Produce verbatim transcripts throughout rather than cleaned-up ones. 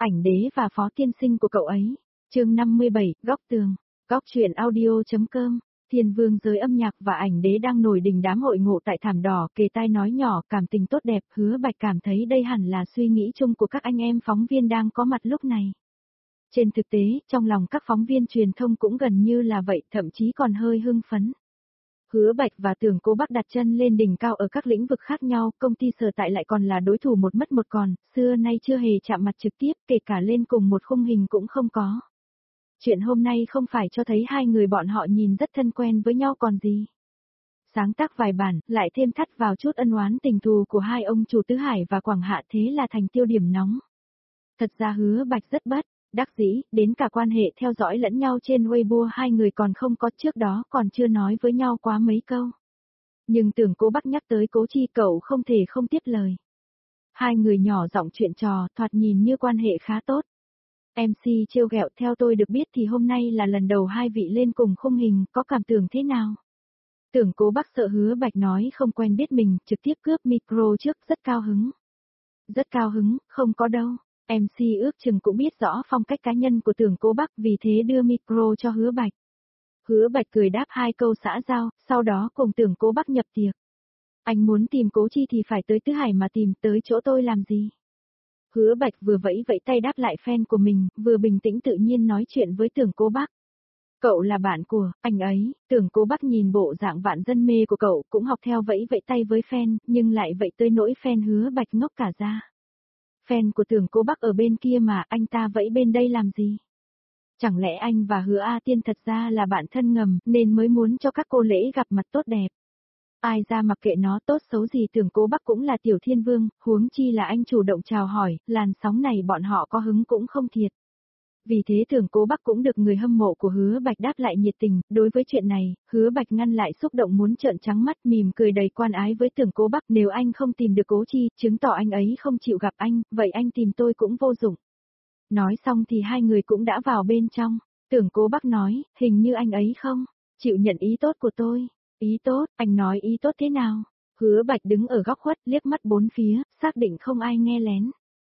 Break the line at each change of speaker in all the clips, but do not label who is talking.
Ảnh đế và phó tiên sinh của cậu ấy. Chương năm mươi bảy, góc tường. Góc truyện audio.com. Thiên vương giới âm nhạc và ảnh đế đang nổi đình đám hội ngộ tại thảm đỏ, kề tai nói nhỏ, cảm tình tốt đẹp. Hứa Bạch cảm thấy đây hẳn là suy nghĩ chung của các anh em phóng viên đang có mặt lúc này. Trên thực tế, trong lòng các phóng viên truyền thông cũng gần như là vậy, thậm chí còn hơi hưng phấn. Hứa Bạch và Tưởng Cố Bắc đặt chân lên đỉnh cao ở các lĩnh vực khác nhau, công ty Sở Tại lại còn là đối thủ một mất một còn, xưa nay chưa hề chạm mặt trực tiếp, kể cả lên cùng một khung hình cũng không có. Chuyện hôm nay không phải cho thấy hai người bọn họ nhìn rất thân quen với nhau còn gì. Sáng tác vài bản, lại thêm thắt vào chút ân oán tình thù của hai ông chủ Tứ Hải và Quảng Hạ, thế là thành tiêu điểm nóng. Thật ra Hứa Bạch rất bất đắc dĩ, đến cả quan hệ theo dõi lẫn nhau trên Weibo hai người còn không có, trước đó còn chưa nói với nhau quá mấy câu. Nhưng Tưởng Cố Bắc nhắc tới Cố Chi, cậu không thể không tiếp lời. Hai người nhỏ giọng chuyện trò, thoạt nhìn như quan hệ khá tốt. em xê trêu ghẹo, theo tôi được biết thì hôm nay là lần đầu hai vị lên cùng khung hình, có cảm tưởng thế nào? Tưởng Cố Bắc sợ Hứa Bạch nói không quen biết mình, trực tiếp cướp micro trước, rất cao hứng. Rất cao hứng, không có đâu. em xê ước chừng cũng biết rõ phong cách cá nhân của Tưởng Cố Bắc, vì thế đưa micro cho Hứa Bạch. Hứa Bạch cười đáp hai câu xã giao, sau đó cùng Tưởng Cố Bắc nhập tiệc. Anh muốn tìm Cố Chi thì phải tới Tứ Hải mà tìm, tới chỗ tôi làm gì? Hứa Bạch vừa vẫy vẫy tay đáp lại fan của mình, vừa bình tĩnh tự nhiên nói chuyện với Tưởng Cố Bắc. Cậu là bạn của anh ấy. Tưởng Cố Bắc nhìn bộ dạng vạn dân mê của cậu, cũng học theo vẫy vẫy tay với fan, nhưng lại vậy tới nỗi fan Hứa Bạch ngốc cả ra. Fan của Tưởng Cố Bắc ở bên kia mà, anh ta vẫy bên đây làm gì? Chẳng lẽ anh và Hứa A Tiên thật ra là bạn thân ngầm, nên mới muốn cho các cô lễ gặp mặt tốt đẹp? Ai ra mặc kệ nó, tốt xấu gì Tưởng Cố Bắc cũng là tiểu thiên vương, huống chi là anh chủ động chào hỏi, làn sóng này bọn họ có hứng cũng không thiệt. Vì thế Tưởng Cố Bắc cũng được người hâm mộ của Hứa Bạch đáp lại nhiệt tình, đối với chuyện này, Hứa Bạch ngăn lại xúc động muốn trợn trắng mắt, mỉm cười đầy quan ái với Tưởng Cố Bắc, nếu anh không tìm được Cố Chi, chứng tỏ anh ấy không chịu gặp anh, vậy anh tìm tôi cũng vô dụng. Nói xong thì hai người cũng đã vào bên trong. Tưởng Cố Bắc nói, hình như anh ấy không chịu nhận ý tốt của tôi. Ý tốt, anh nói ý tốt thế nào? Hứa Bạch đứng ở góc khuất liếc mắt bốn phía, xác định không ai nghe lén.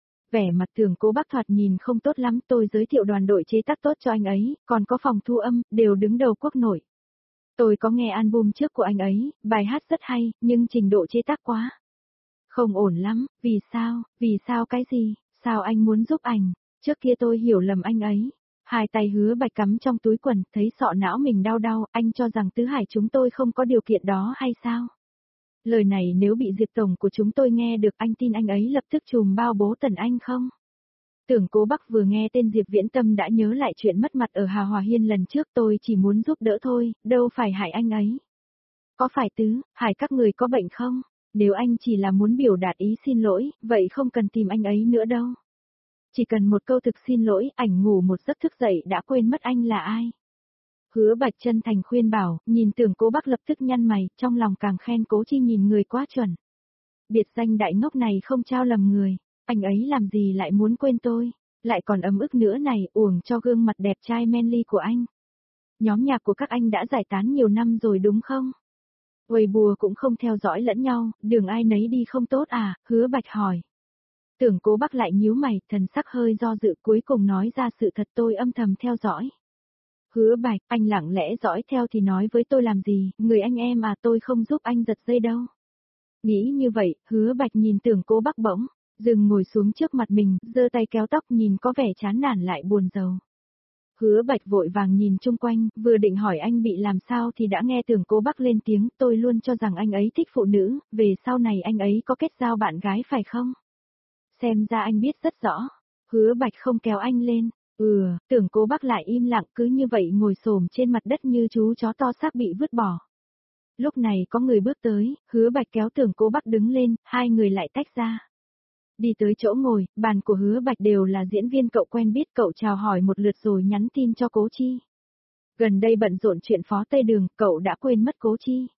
Vẻ mặt Tưởng Cố Bắc thoạt nhìn không tốt lắm, tôi giới thiệu đoàn đội chế tác tốt cho anh ấy, còn có phòng thu âm, đều đứng đầu quốc nội. Tôi có nghe album trước của anh ấy, bài hát rất hay, nhưng trình độ chế tác quá không ổn lắm, vì sao, vì sao cái gì, sao anh muốn giúp ảnh, trước kia tôi hiểu lầm anh ấy. Hai tay Hứa Bạch cắm trong túi quần, thấy sọ não mình đau đau, anh cho rằng Tứ Hải chúng tôi không có điều kiện đó hay sao? Lời này nếu bị Diệp Tổng của chúng tôi nghe được, anh tin anh ấy lập tức chùm bao bố tần anh không? Tưởng Cố Bắc vừa nghe tên Diệp Viễn Tâm đã nhớ lại chuyện mất mặt ở Hà Hòa Hiên lần trước, tôi chỉ muốn giúp đỡ thôi, đâu phải hại anh ấy. Có phải Tứ Hải các người có bệnh không? Nếu anh chỉ là muốn biểu đạt ý xin lỗi, vậy không cần tìm anh ấy nữa đâu. Chỉ cần một câu thực xin lỗi, ảnh ngủ một giấc thức dậy đã quên mất anh là ai. Hứa Bạch chân thành khuyên bảo, nhìn Tưởng Cố Bắc lập tức nhăn mày, trong lòng càng khen Cố Chi nhìn người quá chuẩn. Biệt danh đại ngốc này không trao lầm người, anh ấy làm gì lại muốn quên tôi, lại còn ấm ức nữa này, uổng cho gương mặt đẹp trai manly của anh. Nhóm nhạc của các anh đã giải tán nhiều năm rồi đúng không? Weibo cũng không theo dõi lẫn nhau, đường ai nấy đi không tốt à? Hứa Bạch hỏi. Tưởng Cố Bắc lại nhíu mày, thần sắc hơi do dự, cuối cùng nói ra sự thật, tôi âm thầm theo dõi. Hứa Bạch, anh lặng lẽ dõi theo thì nói với tôi làm gì, người anh em à, tôi không giúp anh giật dây đâu. Nghĩ như vậy, Hứa Bạch nhìn Tưởng Cố Bắc bỗng dừng ngồi xuống trước mặt mình, giơ tay kéo tóc nhìn có vẻ chán nản lại buồn rầu. Hứa Bạch vội vàng nhìn chung quanh, vừa định hỏi anh bị làm sao thì đã nghe Tưởng Cố Bắc lên tiếng, tôi luôn cho rằng anh ấy thích phụ nữ, về sau này anh ấy có kết giao bạn gái phải không? Xem ra anh biết rất rõ. Hứa Bạch không kéo anh lên. Ừ, Tưởng Cố Bắc lại im lặng, cứ như vậy ngồi xổm trên mặt đất như chú chó to xác bị vứt bỏ. Lúc này có người bước tới, Hứa Bạch kéo Tưởng Cố Bắc đứng lên, hai người lại tách ra. Đi tới chỗ ngồi, bàn của Hứa Bạch đều là diễn viên cậu quen biết, cậu chào hỏi một lượt rồi nhắn tin cho Cố Chi. Gần đây bận rộn chuyện phó Tây Đường, cậu đã quên mất Cố Chi.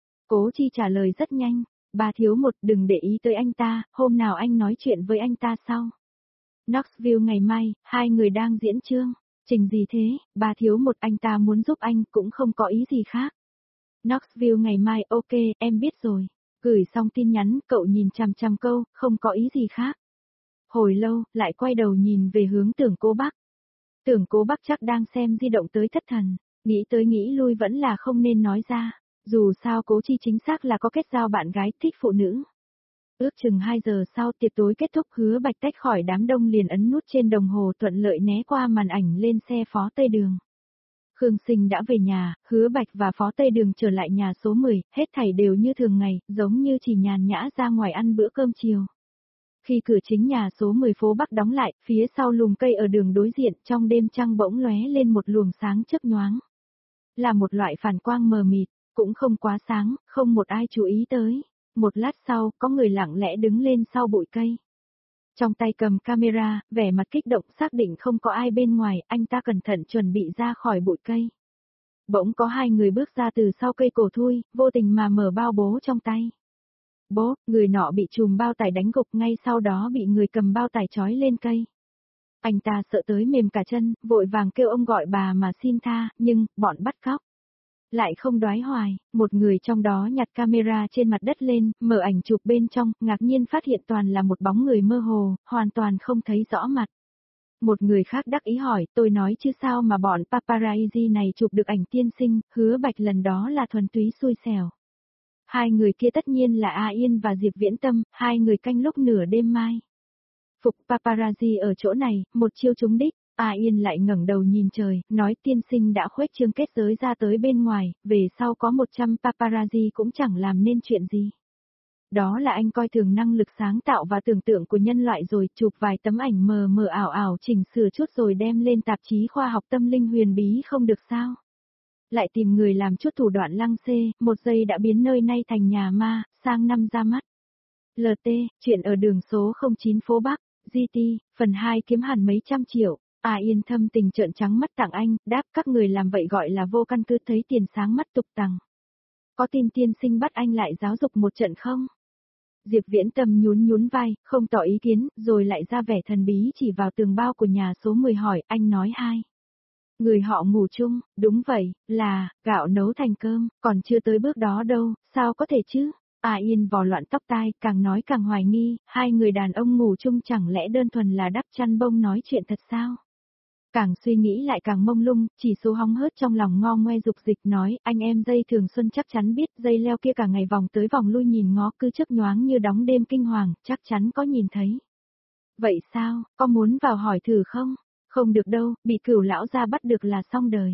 Cố Chi trả lời rất nhanh. Ba thiếu một, đừng để ý tới anh ta, hôm nào anh nói chuyện với anh ta sau. Knoxville ngày mai, hai người đang diễn chương. Trình gì thế, ba thiếu một, anh ta muốn giúp anh, cũng không có ý gì khác. Knoxville ngày mai, ok, em biết rồi. Gửi xong tin nhắn, cậu nhìn chằm chằm câu, không có ý gì khác. Hồi lâu, lại quay đầu nhìn về hướng Tưởng Cố Bắc. Tưởng Cố Bắc chắc đang xem di động tới thất thần, nghĩ tới nghĩ lui vẫn là không nên nói ra, dù sao Cố Chi chính xác là có kết giao bạn gái thích phụ nữ. Ước chừng hai giờ sau tiệc tối kết thúc, Hứa Bạch tách khỏi đám đông liền ấn nút trên đồng hồ thuận lợi né qua màn ảnh lên xe Phó Tây Đường. Khương Sinh đã về nhà, Hứa Bạch và Phó Tây Đường trở lại nhà số mười, hết thảy đều như thường ngày, giống như chỉ nhàn nhã ra ngoài ăn bữa cơm chiều. Khi cửa chính nhà số mười phố Bắc đóng lại, phía sau lùm cây ở đường đối diện trong đêm trăng bỗng lóe lên một luồng sáng chớp nhoáng. Là một loại phản quang mờ mịt, cũng không quá sáng, không một ai chú ý tới. Một lát sau, có người lặng lẽ đứng lên sau bụi cây. Trong tay cầm camera, vẻ mặt kích động xác định không có ai bên ngoài, anh ta cẩn thận chuẩn bị ra khỏi bụi cây. Bỗng có hai người bước ra từ sau cây cổ thui, vô tình mà mở bao bố trong tay. Bố, người nọ bị chùm bao tải đánh gục, ngay sau đó bị người cầm bao tải trói lên cây. Anh ta sợ tới mềm cả chân, vội vàng kêu ông gọi bà mà xin tha, nhưng, bọn bắt cóc lại không đoái hoài, một người trong đó nhặt camera trên mặt đất lên, mở ảnh chụp bên trong, ngạc nhiên phát hiện toàn là một bóng người mơ hồ, hoàn toàn không thấy rõ mặt. Một người khác đắc ý hỏi, tôi nói chứ sao mà bọn paparazzi này chụp được ảnh tiên sinh, Hứa Bạch lần đó là thuần túy xui xẻo. Hai người kia tất nhiên là A Yên và Diệp Viễn Tâm, hai người canh lúc nửa đêm mai. Phục paparazzi ở chỗ này, một chiêu trúng đích. A Yên lại ngẩng đầu nhìn trời, nói tiên sinh đã khuếch trương kết giới ra tới bên ngoài, về sau có một trăm paparazzi cũng chẳng làm nên chuyện gì. Đó là anh coi thường năng lực sáng tạo và tưởng tượng của nhân loại rồi, chụp vài tấm ảnh mờ mờ ảo ảo chỉnh sửa chút rồi đem lên tạp chí khoa học tâm linh huyền bí không được sao. Lại tìm người làm chút thủ đoạn lăng xê, một giây đã biến nơi nay thành nhà ma, sang năm ra mắt. lờ tê, chuyện ở đường số không chín phố Bắc, giê tê, phần hai kiếm hẳn mấy trăm triệu. A Yên thâm tình trợn trắng mắt tặng anh, đáp các người làm vậy gọi là vô căn cứ, thấy tiền sáng mắt tục tằng. Có tin tiên sinh bắt anh lại giáo dục một trận không? Diệp Viễn Tâm nhún nhún vai, không tỏ ý kiến, rồi lại ra vẻ thần bí chỉ vào tường bao của nhà số mười hỏi, anh nói hai. Người họ ngủ chung, đúng vậy, là, gạo nấu thành cơm, còn chưa tới bước đó đâu, sao có thể chứ? A Yên vò loạn tóc tai, càng nói càng hoài nghi, hai người đàn ông ngủ chung chẳng lẽ đơn thuần là đắp chăn bông nói chuyện thật sao? Càng suy nghĩ lại càng mông lung, chỉ số hóng hớt trong lòng ngo ngoe dục dịch nói, anh em dây thường xuân chắc chắn biết, dây leo kia cả ngày vòng tới vòng lui nhìn ngó cứ chớp nhoáng như đóng đêm kinh hoàng, chắc chắn có nhìn thấy. Vậy sao, có muốn vào hỏi thử không? Không được đâu, bị Cửu lão gia bắt được là xong đời.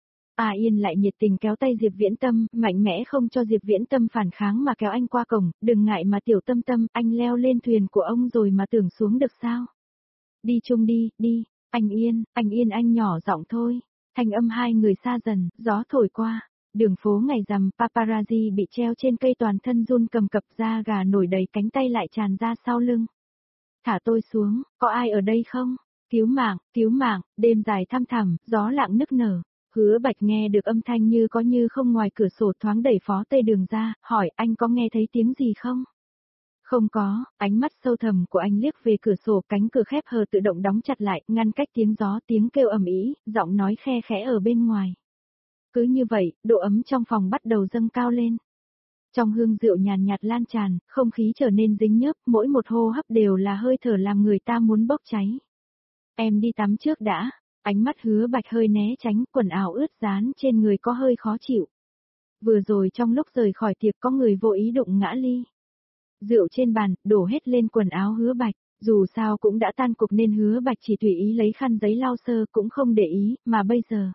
A Yên lại nhiệt tình kéo tay Diệp Viễn Tâm, mạnh mẽ không cho Diệp Viễn Tâm phản kháng mà kéo anh qua cổng, đừng ngại mà tiểu Tâm Tâm, anh leo lên thuyền của ông rồi mà tưởng xuống được sao? Đi chung đi, đi. Anh Yên, anh Yên anh nhỏ giọng thôi. Thanh âm hai người xa dần, gió thổi qua. Đường phố ngày rằm, paparazzi bị treo trên cây toàn thân run cầm cập, da gà nổi đầy, cánh tay lại tràn ra sau lưng. Thả tôi xuống, có ai ở đây không? Cứu mạng, cứu mạng, đêm dài thăm thẳm, gió lặng nức nở. Hứa Bạch nghe được âm thanh như có như không ngoài cửa sổ, thoáng đẩy Phó Tây Đường ra, hỏi anh có nghe thấy tiếng gì không? Không có, ánh mắt sâu thẳm của anh liếc về cửa sổ, cánh cửa khép hờ tự động đóng chặt lại, ngăn cách tiếng gió, tiếng kêu ầm ĩ, giọng nói khe khẽ ở bên ngoài. Cứ như vậy, độ ấm trong phòng bắt đầu dâng cao lên. Trong hương rượu nhàn nhạt lan tràn, không khí trở nên dính nhớp, mỗi một hô hấp đều là hơi thở làm người ta muốn bốc cháy. Em đi tắm trước đã, ánh mắt Hứa Bạch hơi né tránh, quần áo ướt dán trên người có hơi khó chịu. Vừa rồi trong lúc rời khỏi tiệc có người vô ý đụng ngã ly. Rượu trên bàn, đổ hết lên quần áo Hứa Bạch, dù sao cũng đã tan cuộc nên Hứa Bạch chỉ tùy ý lấy khăn giấy lau sơ cũng không để ý, mà bây giờ.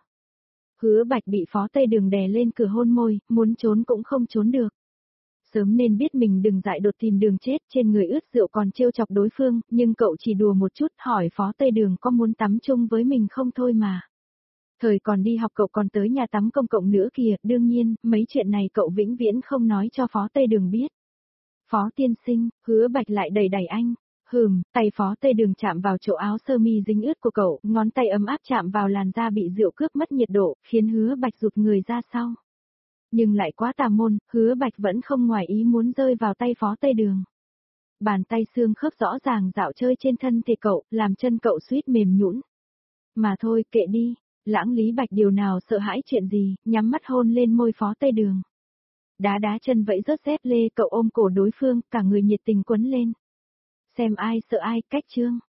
Hứa Bạch bị Phó Tây Đường đè lên cửa hôn môi, muốn trốn cũng không trốn được. Sớm nên biết mình đừng dại đột tìm đường chết, trên người ướt rượu còn trêu chọc đối phương, nhưng cậu chỉ đùa một chút, hỏi Phó Tây Đường có muốn tắm chung với mình không thôi mà. Thời còn đi học cậu còn tới nhà tắm công cộng nữa kìa, đương nhiên, mấy chuyện này cậu vĩnh viễn không nói cho Phó Tây Đường biết. Phó tiên sinh, Hứa Bạch lại đẩy đẩy anh. Hừm, tay Phó Tây Đường chạm vào chỗ áo sơ mi dính ướt của cậu, ngón tay ấm áp chạm vào làn da bị rượu cướp mất nhiệt độ, khiến Hứa Bạch rụt người ra sau. Nhưng lại quá tà môn, Hứa Bạch vẫn không ngoài ý muốn rơi vào tay Phó Tây Đường. Bàn tay xương khớp rõ ràng dạo chơi trên thân thể cậu, làm chân cậu suýt mềm nhũn. Mà thôi, kệ đi, Lãng Lý Bạch điều nào sợ hãi chuyện gì, nhắm mắt hôn lên môi Phó Tây Đường. Đá đá chân vẫy rớt dép lê, cậu ôm cổ đối phương, cả người nhiệt tình quấn lên. xem ai sợ ai, cách chương.